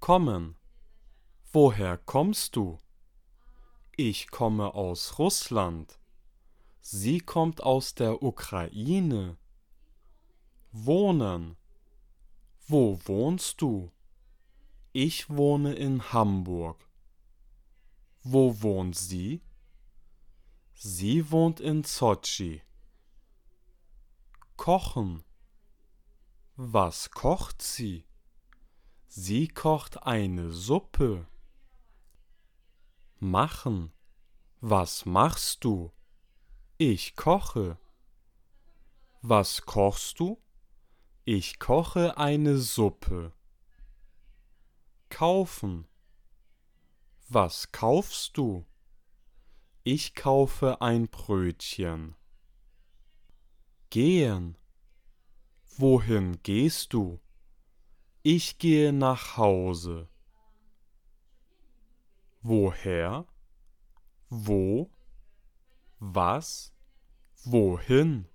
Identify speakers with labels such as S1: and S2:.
S1: Kommen. Woher kommst du? Ich komme aus Russland. Sie kommt aus der Ukraine. Wohnen. Wo wohnst du? Ich wohne in Hamburg. Wo wohnt sie? Sie wohnt in Sotschi. Kochen. Was kocht sie? Sie kocht eine Suppe. Machen. Was machst du? Ich koche. Was kochst du? Ich koche eine Suppe. Kaufen. Was kaufst du? Ich kaufe ein Brötchen. Gehen. Wohin gehst du? Ich gehe nach Hause. Woher? Wo? Was? Wohin?